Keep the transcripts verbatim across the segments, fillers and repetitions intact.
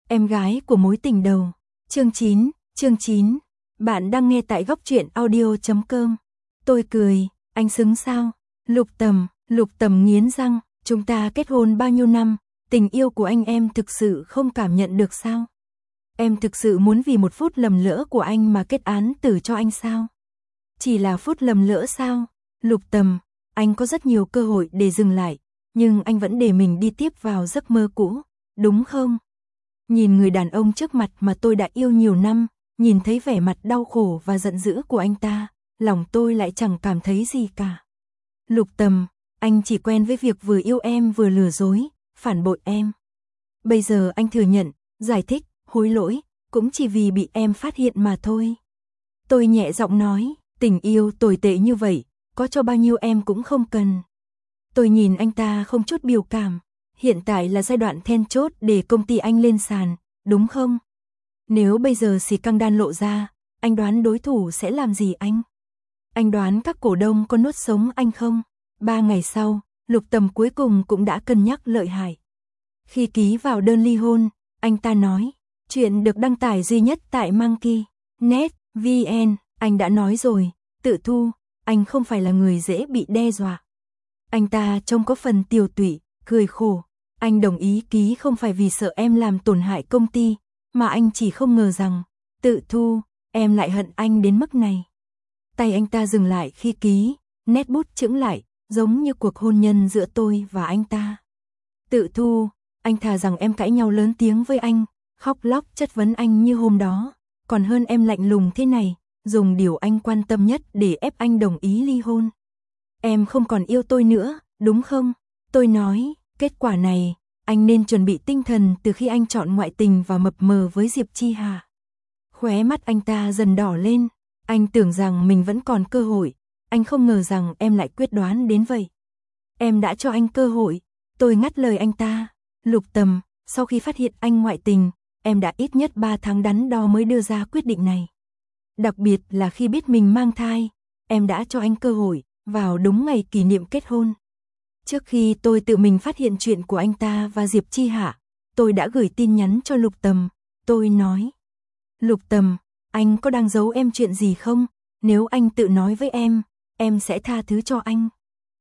Em gái của mối tình đầu. Chương chín, chương chín. Bạn đang nghe tại góc truyện audio chấm com. Tôi cười, anh xứng sao? Lục Tầm, Lục Tầm nghiến răng, chúng ta kết hôn bao nhiêu năm, tình yêu của anh em thực sự không cảm nhận được sao? Em thực sự muốn vì một phút lầm lỡ của anh mà kết án tử cho anh sao? Chỉ là phút lầm lỡ sao? Lục Tầm, anh có rất nhiều cơ hội để dừng lại, nhưng anh vẫn để mình đi tiếp vào giấc mơ cũ, đúng không? Nhìn người đàn ông trước mặt mà tôi đã yêu nhiều năm, nhìn thấy vẻ mặt đau khổ và giận dữ của anh ta, lòng tôi lại chẳng cảm thấy gì cả. Lục Tầm, anh chỉ quen với việc vừa yêu em vừa lừa dối, phản bội em. Bây giờ anh thừa nhận, giải thích, hối lỗi, cũng chỉ vì bị em phát hiện mà thôi. Tôi nhẹ giọng nói, tình yêu tồi tệ như vậy, có cho bao nhiêu em cũng không cần. Tôi nhìn anh ta không chút biểu cảm, hiện tại là giai đoạn then chốt để công ty anh lên sàn, đúng không? Nếu bây giờ xì căng đan lộ ra, anh đoán đối thủ sẽ làm gì anh? Anh đoán các cổ đông có nuốt sống anh không? Ba ngày sau, Lục Tầm cuối cùng cũng đã cân nhắc lợi hại. Khi ký vào đơn ly hôn, anh ta nói, chuyện được đăng tải duy nhất tại Monkey net vn, anh đã nói rồi, Tự Thu, anh không phải là người dễ bị đe dọa. Anh ta trông có phần tiều tụy, cười khổ, anh đồng ý ký không phải vì sợ em làm tổn hại công ty, mà anh chỉ không ngờ rằng, Tự Thu, em lại hận anh đến mức này. Tay anh ta dừng lại khi ký, nét bút chững lại, giống như cuộc hôn nhân giữa tôi và anh ta. Tự Thu, anh thà rằng em cãi nhau lớn tiếng với anh, khóc lóc chất vấn anh như hôm đó, còn hơn em lạnh lùng thế này, dùng điều anh quan tâm nhất để ép anh đồng ý ly hôn. Em không còn yêu tôi nữa, đúng không? Tôi nói, kết quả này, anh nên chuẩn bị tinh thần từ khi anh chọn ngoại tình và mập mờ với Diệp Chi Hà. Khóe mắt anh ta dần đỏ lên, anh tưởng rằng mình vẫn còn cơ hội, anh không ngờ rằng em lại quyết đoán đến vậy. Em đã cho anh cơ hội, tôi ngắt lời anh ta. Lục Tầm, sau khi phát hiện anh ngoại tình, em đã ít nhất ba tháng đắn đo mới đưa ra quyết định này. Đặc biệt là khi biết mình mang thai, em đã cho anh cơ hội, vào đúng ngày kỷ niệm kết hôn. Trước khi tôi tự mình phát hiện chuyện của anh ta và Diệp Chi Hạ, tôi đã gửi tin nhắn cho Lục Tầm, tôi nói. Lục Tầm, anh có đang giấu em chuyện gì không? Nếu anh tự nói với em, em sẽ tha thứ cho anh.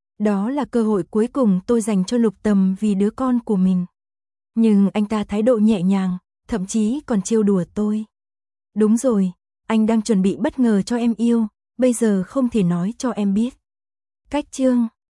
Đó là cơ hội cuối cùng tôi dành cho Lục Tầm vì đứa con của mình. Nhưng anh ta thái độ nhẹ nhàng, thậm chí còn trêu đùa tôi. Đúng rồi, anh đang chuẩn bị bất ngờ cho em yêu, bây giờ không thể nói cho em biết. Cách chương